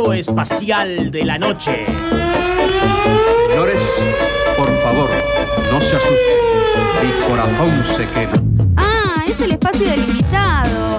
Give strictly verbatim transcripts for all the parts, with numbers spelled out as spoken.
Paseo espacial de la noche. Señores, por favor, no se asusten. Mi corazón se quema. Ah, es el espacio del invitado.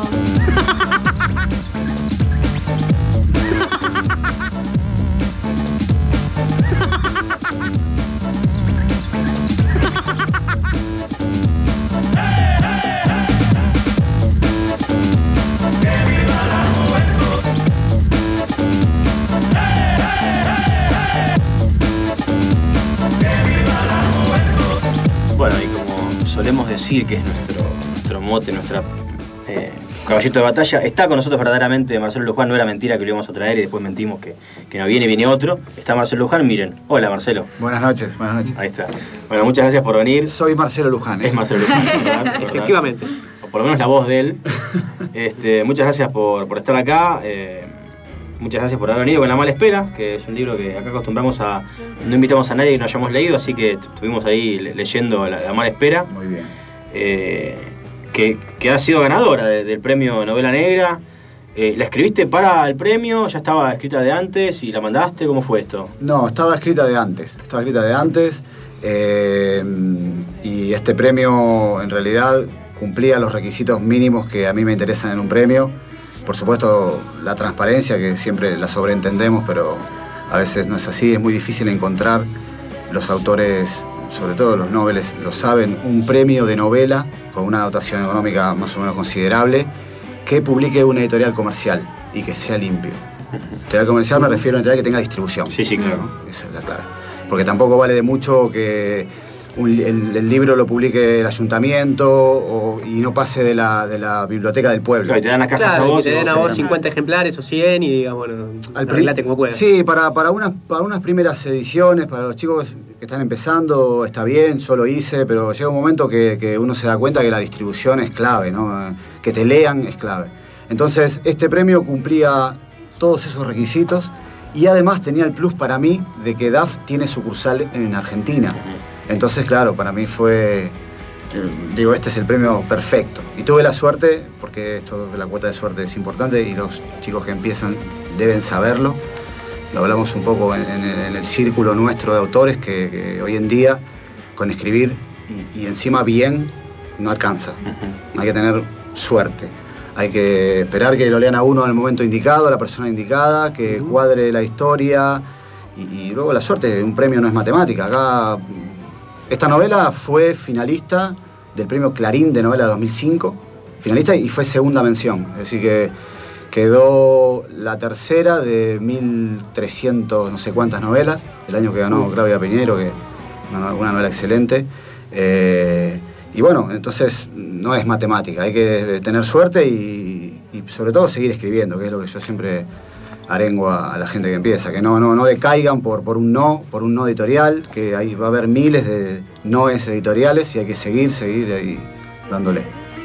Bueno, y como solemos decir que es nuestro, nuestro mote, nuestra eh, caballito de batalla, está con nosotros verdaderamente Marcelo Luján. No era mentira que lo íbamos a traer y después mentimos que, que no viene, viene otro. Está Marcelo Luján, miren. Hola, Marcelo. Buenas noches, buenas noches. Ahí está. Bueno, muchas gracias por venir. Soy Marcelo Luján, ¿eh? Es Marcelo Luján, ¿verdad? ¿verdad? Efectivamente. O por lo menos la voz de él. Este, muchas gracias por, por estar acá. Eh, Muchas gracias por haber venido con La Mala Espera, que es un libro que acá acostumbramos a... No invitamos a nadie que no hayamos leído, así que estuvimos ahí leyendo La, la Mala Espera. Muy bien. Eh, que, que ha sido ganadora de, del premio Novela Negra. Eh, ¿La escribiste para el premio? ¿Ya estaba escrita de antes y la mandaste? ¿Cómo fue esto? No, estaba escrita de antes. Estaba escrita de antes. Eh, y este premio, en realidad, cumplía los requisitos mínimos que a mí me interesan en un premio. Por supuesto, la transparencia, que siempre la sobreentendemos, pero a veces no es así. Es muy difícil encontrar, los autores, sobre todo los noveles, lo saben, un premio de novela con una dotación económica más o menos considerable que publique una editorial comercial y que sea limpio. Editorial comercial me refiero a una editorial que tenga distribución. Sí, sí, claro. ¿No? Esa es la clave. Porque tampoco vale de mucho que un, el, el libro lo publique el ayuntamiento o, y no pase de la, de la biblioteca del pueblo. Claro, y te dan las cajas Claro, a vos. que te den a vos vos cincuenta ejemplares o cien y diga, bueno, arreglate como puedas. Sí, para, para, unas, para unas primeras ediciones, para los chicos que están empezando, está bien, yo lo hice, pero llega un momento que, que uno se da cuenta que la distribución es clave, ¿no? Que te lean es clave. Entonces, este premio cumplía todos esos requisitos y además tenía el plus para mí de que D A F tiene sucursal en Argentina. Entonces, claro, para mí fue, digo, este es el premio perfecto. Y tuve la suerte, porque esto de la cuota de suerte es importante y los chicos que empiezan deben saberlo. Lo hablamos un poco en, en, en el círculo nuestro de autores, que, que hoy en día con escribir y, y encima bien no alcanza. Uh-huh. Hay que tener suerte. Hay que esperar que lo lean a uno en el momento indicado, a la persona indicada, que uh-huh. cuadre la historia y, y luego la suerte. Un premio no es matemática. Acá esta novela fue finalista del premio Clarín de novela dos mil cinco, finalista y fue segunda mención, es decir que quedó la tercera de mil trescientos no sé cuántas novelas, el año que ganó Claudia Piñero, que una, una novela excelente. Eh, y bueno, entonces no es matemática, hay que tener suerte y, y sobre todo seguir escribiendo, que es lo que yo siempre arengo a, a la gente que empieza, que no, no, no decaigan por, por un no, por un no editorial, que ahí va a haber miles de noes editoriales y hay que seguir, seguir ahí dándole.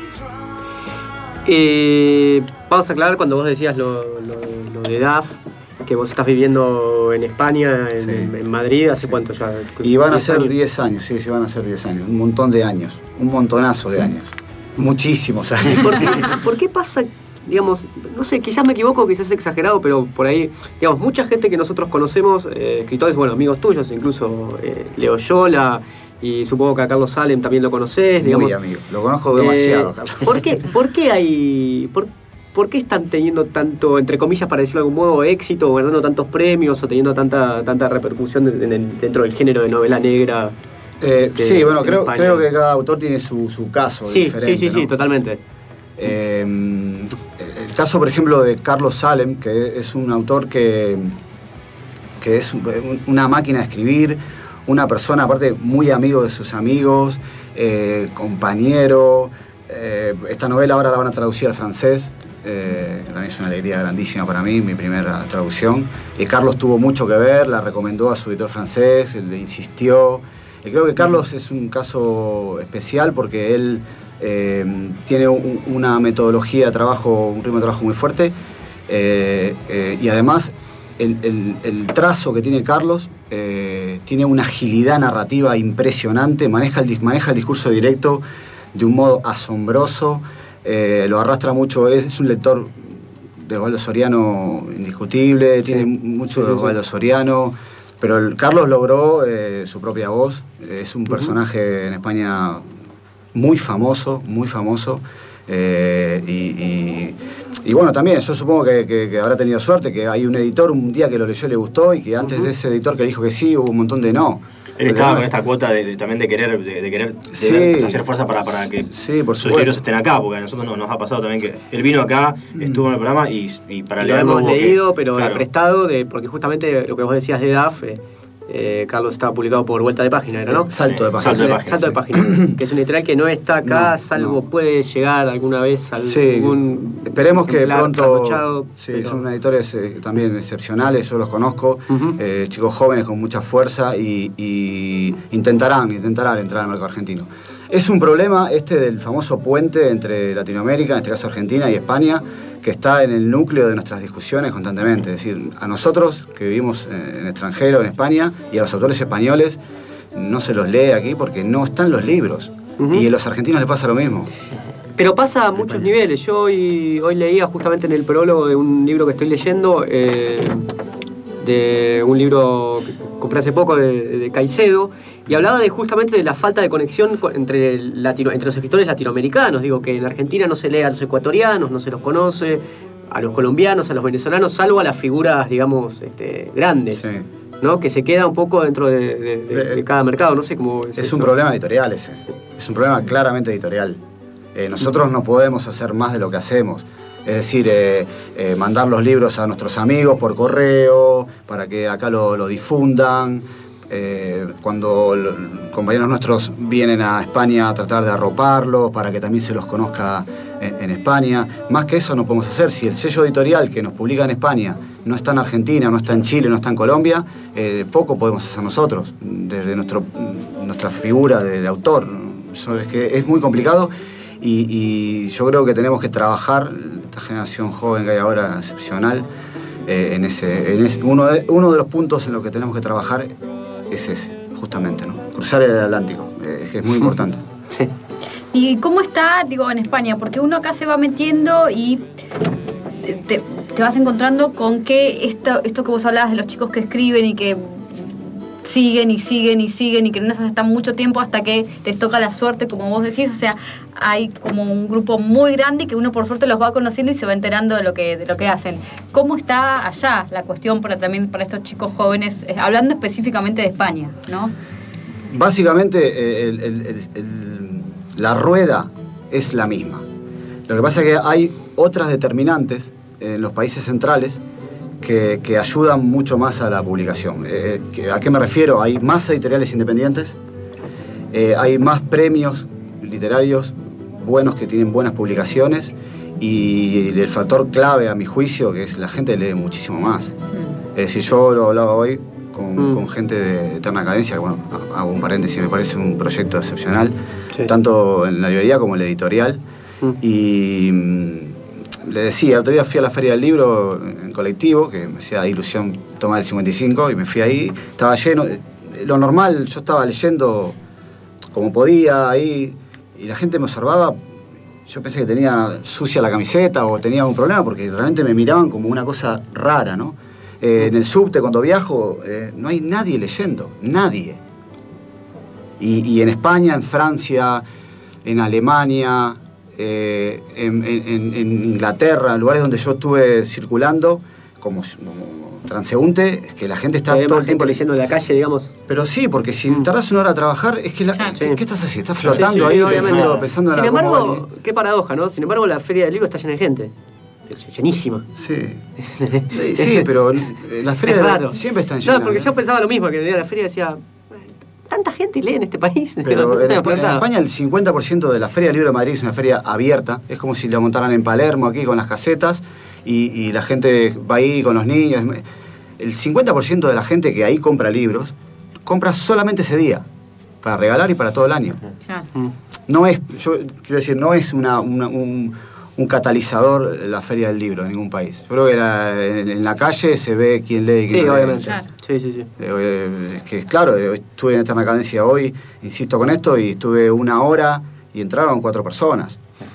Eh, vamos a aclarar cuando vos decías lo, lo, lo de D A F, que vos estás viviendo en España, en, sí. en Madrid, ¿hace sí. cuánto ya? Y van a ser diez años, sí, sí, van a ser diez años, un montón de años, un montonazo de años, muchísimos años. ¿Por qué, ¿por qué pasa? Digamos, no sé, quizás me equivoco, quizás es exagerado, pero por ahí, digamos, mucha gente que nosotros conocemos, eh, escritores, bueno, amigos tuyos, incluso eh, Leo Yola, y supongo que a Carlos Salem también lo conocés, digamos. Muy amigo, lo conozco demasiado, eh, Carlos. ¿Por qué, por qué hay, por, por qué están teniendo tanto, entre comillas, para decirlo de algún modo, éxito, o ganando tantos premios, o teniendo tanta, tanta repercusión en el, dentro del género de novela negra? Eh, de, sí, bueno, creo, creo que cada autor tiene su, su caso sí, diferente, Sí, sí, ¿no? sí, totalmente. Eh, el caso, por ejemplo, de Carlos Salem, que es un autor que, que es una máquina de escribir, una persona, aparte, muy amigo de sus amigos, eh, compañero. Eh, esta novela ahora la van a traducir al francés, eh, también es una alegría grandísima para mí, mi primera traducción. Y Carlos tuvo mucho que ver, la recomendó a su editor francés, le insistió. Y creo que Carlos es un caso especial porque él eh, tiene un, una metodología de trabajo, un ritmo de trabajo muy fuerte, eh, eh, y además el, el, el trazo que tiene Carlos eh, tiene una agilidad narrativa impresionante, maneja el, maneja el discurso directo de un modo asombroso, eh, lo arrastra mucho, es un lector de Osvaldo Soriano indiscutible, sí. tiene mucho sí, de Osvaldo sí. Soriano, pero el Carlos logró eh, su propia voz, es un personaje uh-huh. en España muy famoso, muy famoso, eh, y, y, y bueno, también yo supongo que, que, que habrá tenido suerte, que hay un editor un día que lo leyó y le gustó, y que antes uh-huh. de ese editor que le dijo que sí, hubo un montón de no. Él estaba con esta cuota de, de, también de querer de, de querer de sí, ver, hacer fuerza para, para que sí, por sus libros estén acá, porque a nosotros nos, nos ha pasado también que él vino acá, estuvo en el programa y, y para y leerlo lo hemos leído, que, pero claro. prestado, de, porque justamente lo que vos decías de D A F, eh, Carlos, estaba publicado por Vuelta de Página, ¿era, no? Salto de Página. Salto de Página, Salto de página que es un editorial que no está acá, no, salvo no. puede llegar alguna vez a sí, algún esperemos que pronto, sí, pero... son editores eh, también excepcionales, yo los conozco, uh-huh. eh, chicos jóvenes con mucha fuerza y, y intentarán, intentarán entrar al mercado argentino. Es un problema este del famoso puente entre Latinoamérica, en este caso Argentina y España, que está en el núcleo de nuestras discusiones constantemente. Es decir, a nosotros que vivimos en extranjero, en España, y a los autores españoles no se los lee aquí porque no están los libros. Uh-huh. Y a los argentinos les pasa lo mismo. Pero pasa a muchos niveles. Yo hoy, hoy leía justamente en el prólogo de un libro que estoy leyendo, eh, de un libro que compré hace poco de, de Caicedo, y hablaba de justamente de la falta de conexión entre, latino, entre los escritores latinoamericanos. Digo que en Argentina no se lee a los ecuatorianos, no se los conoce, a los colombianos, a los venezolanos, salvo a las figuras, digamos, este, grandes, sí. ¿no? Que se queda un poco dentro de, de, de, de cada mercado, no sé cómo es. Es eso. un problema editorial ese, es un problema claramente editorial. Eh, nosotros no podemos hacer más de lo que hacemos. Es decir, eh, eh, mandar los libros a nuestros amigos por correo, para que acá lo, lo difundan. Eh, cuando lo, compañeros nuestros vienen a España a tratar de arroparlos, para que también se los conozca en, en España. Más que eso no podemos hacer. Si el sello editorial que nos publica en España no está en Argentina, no está en Chile, no está en Colombia, eh, poco podemos hacer nosotros, desde nuestro, nuestra figura de, de autor. Eso es que es muy complicado. Y, y yo creo que tenemos que trabajar, esta generación joven que hay ahora, excepcional, eh, en ese, en ese uno, de, uno de los puntos en los que tenemos que trabajar es ese, justamente, ¿no? Cruzar el Atlántico, eh, que es muy importante. Sí. ¿Y cómo está, digo, en España? Porque uno acá se va metiendo y te, te vas encontrando con que esto, esto que vos hablabas de los chicos que escriben y que siguen y siguen y siguen y que no están mucho tiempo hasta que les toca la suerte, como vos decís. O sea, hay como un grupo muy grande que uno por suerte los va conociendo y se va enterando de lo que de lo que hacen. ¿Cómo está allá la cuestión para también para estos chicos jóvenes, eh, hablando específicamente de España, ¿no? Básicamente el, el, el, el, la rueda es la misma. Lo que pasa es que hay otras determinantes en los países centrales Que, que ayudan mucho más a la publicación. Eh, que, ¿A qué me refiero? Hay más editoriales independientes, eh, hay más premios literarios buenos que tienen buenas publicaciones, y el factor clave, a mi juicio, que es la gente lee muchísimo más. Mm. Es decir, yo lo hablaba hoy con, mm. con gente de Eterna Cadencia, que bueno, hago un paréntesis, me parece un proyecto excepcional, sí. tanto en la librería como en la editorial, mm. y le decía, el otro día fui a la Feria del Libro en colectivo, que me hacía ilusión tomar el cincuenta y cinco, y me fui ahí, estaba lleno, lo normal, yo estaba leyendo como podía ahí, y la gente me observaba, yo pensé que tenía sucia la camiseta o tenía un problema, porque realmente me miraban como una cosa rara, ¿no? Eh, en el subte, cuando viajo, eh, no hay nadie leyendo, nadie. Y, y en España, en Francia, en Alemania, Eh, en, en, en Inglaterra, en lugares donde yo estuve circulando como, como transeúnte, es que la gente está todo el tiempo leyendo en la calle, digamos. Pero sí, porque si mm. tardás una hora a trabajar, es que la, sí. ¿qué, ¿qué estás haciendo? Estás flotando sí, sí, ahí, pensando, pensando Sin en la embargo, cómo... qué paradoja, ¿no? Sin embargo, la Feria del Libro está llena de gente. Llenísima. Sí. Sí, pero la feria raro. siempre están llenas. No, porque yo pensaba lo mismo, que venía a la feria y decía, ¿tanta gente lee en este país? Pero en, en España el cincuenta por ciento de la Feria del Libro de Madrid es una feria abierta, es como si la montaran en Palermo aquí con las casetas, y, y la gente va ahí con los niños. El cincuenta por ciento de la gente que ahí compra libros, compra solamente ese día, para regalar y para todo el año. Claro. No es, yo quiero decir, no es una, una, un, un catalizador la Feria del Libro en ningún país. Yo creo que la, en, en la calle se ve quién lee y quién sí, no obviamente. lee. Claro. Sí, sí, sí. Eh, es que, claro, estuve en Eterna Cadencia hoy, insisto con esto, y estuve una hora y entraron cuatro personas.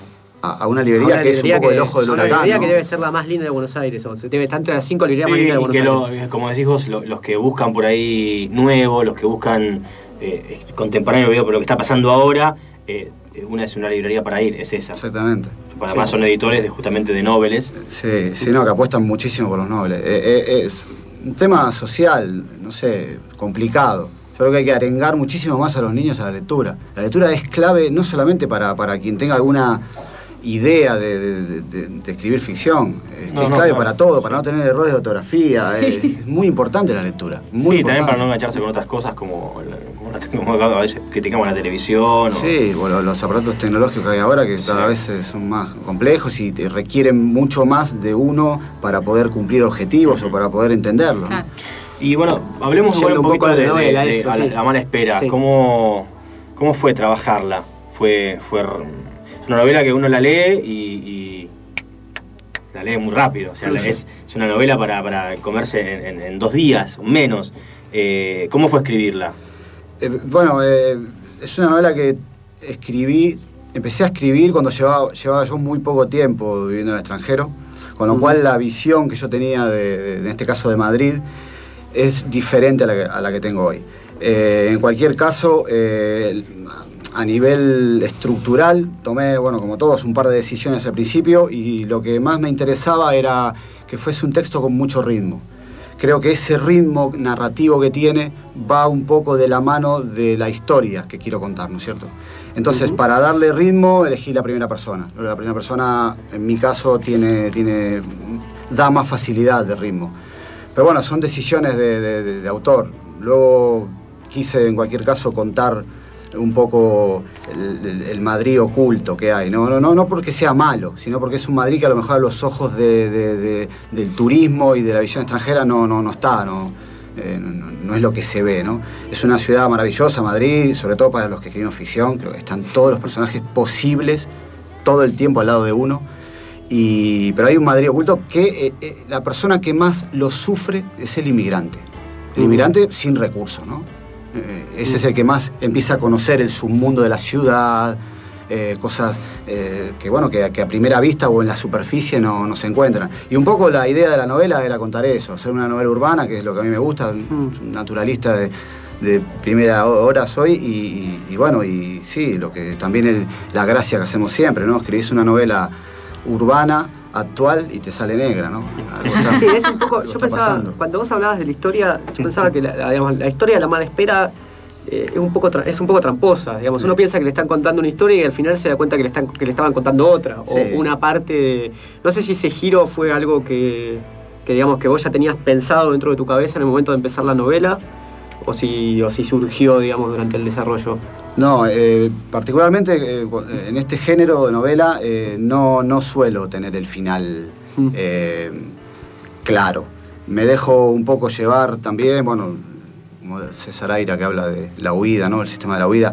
a, a una librería Ahora que es un poco que, el ojo del una huracán, librería ¿no? que debe ser la más linda de Buenos Aires, o sea, debe estar entre las cinco librerías Sí, más lindas de y Buenos que Aires. lo, como decís vos, lo, los que buscan por ahí nuevo, los que buscan eh, contemporáneo, por lo que está pasando ahora, eh, una es una librería para ir, es esa. Exactamente. Además Sí. son editores de, justamente de noveles. Sí, sí, no, que apuestan muchísimo por los nobles. Eh, eh, es un tema social, no sé, complicado. Yo creo que hay que arengar muchísimo más a los niños a la lectura. La lectura es clave no solamente para, para quien tenga alguna idea de, de, de, de escribir ficción, es, No, que es no, clave claro, para todo, para sí. no tener errores de ortografía. Es, es muy importante la lectura. Muy Sí, también para no importante. engancharse con otras cosas como, la- como, la- como a veces criticamos la televisión. Sí, o lo- los aparatos tecnológicos que hay ahora que Sí. cada vez eh, son más complejos y te requieren mucho más de uno para poder cumplir objetivos Ujú. o para poder entenderlo, ¿no? Claro. Y bueno, hablemos igual Yendo un un poco poquito a la de, novela, de- de- eso, a la, sí. la mala espera. Sí. ¿Cómo, ¿Cómo fue trabajarla? Fue, fue r- es una novela que uno la lee y, y la lee muy rápido. O sea, la- es, es una novela para, para comerse en, en- en dos días o menos. Eh, ¿Cómo fue escribirla? Eh, bueno, eh, es una novela que escribí, empecé a escribir cuando llevaba, llevaba yo muy poco tiempo viviendo en el extranjero, con lo Ujú. cual la visión que yo tenía, de, de- en este caso de Madrid, es diferente a la que, a la que tengo hoy. Eh, en cualquier caso, eh, a nivel estructural, tomé, bueno, como todos, un par de decisiones al principio y lo que más me interesaba era que fuese un texto con mucho ritmo. Creo que ese ritmo narrativo que tiene va un poco de la mano de la historia que quiero contar, ¿no es cierto? Entonces, Ujú. para darle ritmo, elegí la primera persona. La primera persona, en mi caso, tiene, tiene, da más facilidad de ritmo. Pero bueno, son decisiones de, de, de, de autor. Luego quise, en cualquier caso, contar un poco el, el, el Madrid oculto que hay, ¿no? No, no, no porque sea malo, sino porque es un Madrid que a lo mejor a los ojos de, de, de, del turismo y de la visión extranjera no, no, no está, no, eh, no, no es lo que se ve, ¿no? Es una ciudad maravillosa, Madrid, sobre todo para los que escribimos ficción, creo que están todos los personajes posibles todo el tiempo al lado de uno. Y, pero hay un Madrid oculto que eh, eh, la persona que más lo sufre es el inmigrante. El Uh-huh. inmigrante sin recursos, ¿no? Eh, ese uh-huh. es el que más empieza a conocer el submundo de la ciudad, eh, cosas eh, que, bueno, que, que a primera vista o en la superficie no, no se encuentran. Y un poco la idea de la novela era contar eso, hacer una novela urbana, que es lo que a mí me gusta, uh-huh. un naturalista de, de primera hora soy, y, y, y bueno, y sí, lo que también el, la gracia que hacemos siempre, ¿no? Escribís una novela urbana, actual, y te sale negra, ¿no? Está, sí, es un poco, yo pensaba, pasando. Cuando vos hablabas de la historia, yo pensaba que la, la, digamos, la historia de la mala espera eh, es, un poco tra- es un poco tramposa, digamos, uno piensa que le están contando una historia y al final se da cuenta que le, están, que le estaban contando otra, sí. o una parte, de, no sé si ese giro fue algo que, que, digamos, que vos ya tenías pensado dentro de tu cabeza en el momento de empezar la novela, o si, o si surgió, digamos, durante el desarrollo. No, eh, particularmente eh, en este género de novela eh, no, no suelo tener el final eh, claro. Me dejo un poco llevar también, bueno, como César Aira que habla de la huida, ¿no? El sistema de la huida.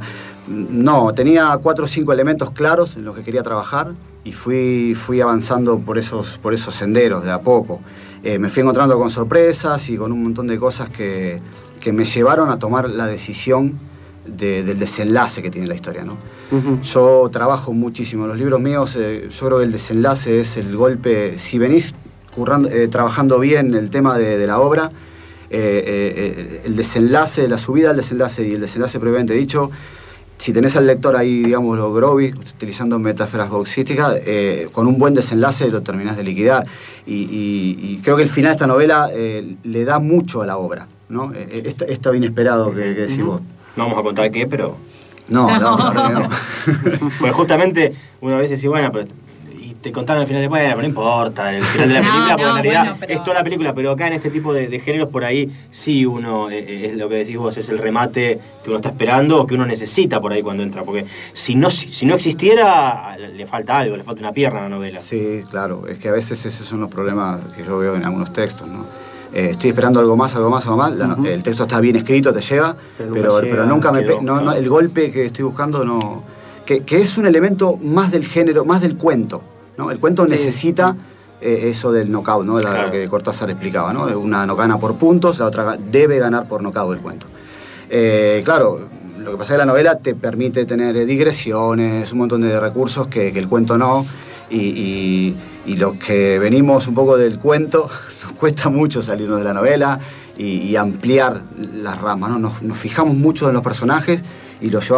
No, tenía cuatro o cinco elementos claros en los que quería trabajar y fui, fui avanzando por esos, por esos senderos de a poco. Eh, me fui encontrando con sorpresas y con un montón de cosas que, que me llevaron a tomar la decisión De, del desenlace que tiene la historia, ¿no? Uh-huh. Yo trabajo muchísimo en los libros míos, eh, yo creo que el desenlace es el golpe, si venís currando, eh, trabajando bien el tema de, de la obra, eh, eh, el desenlace, la subida al desenlace y el desenlace previamente dicho, si tenés al lector ahí, digamos, lo Groby, utilizando metáforas boxísticas, eh, con un buen desenlace lo terminás de liquidar. Y, y, y creo que el final de esta novela eh, le da mucho a la obra, ¿no? Eh, esto, esto inesperado que, que decís uh-huh. vos. No vamos a contar qué, pero... No, no, la verdad que no. Pues justamente una vez decís, bueno, pero... Y te contaron el final de bueno, pero no importa, el final de la no, película, no, porque en realidad bueno, pero... es toda la película, pero acá en este tipo de, de géneros por ahí sí uno, eh, es lo que decís vos, es el remate que uno está esperando o que uno necesita por ahí cuando entra, porque si no, si, si no existiera, le falta algo, le falta una pierna a la novela. Sí, claro, es que a veces esos son los problemas que yo veo en algunos textos, ¿no? Eh, estoy esperando algo más, algo más, algo más. La, uh-huh. El texto está bien escrito, te llega, pero nunca, pero, llega, pero nunca me quedó, pe- no, no, el golpe que estoy buscando no. Que, que es un elemento más del género, más del cuento, ¿no? El cuento sí. necesita eh, eso del knockout, ¿no? La, claro. Lo que Cortázar explicaba, ¿no? Una no gana por puntos, la otra debe ganar por knockout el cuento. Eh, claro, lo que pasa es que la novela te permite tener digresiones, un montón de recursos que, que el cuento no, y, y, y los que venimos un poco del cuento, nos cuesta mucho salirnos de la novela y, y ampliar las ramas, ¿no? Nos, nos fijamos mucho en los personajes y los llevamos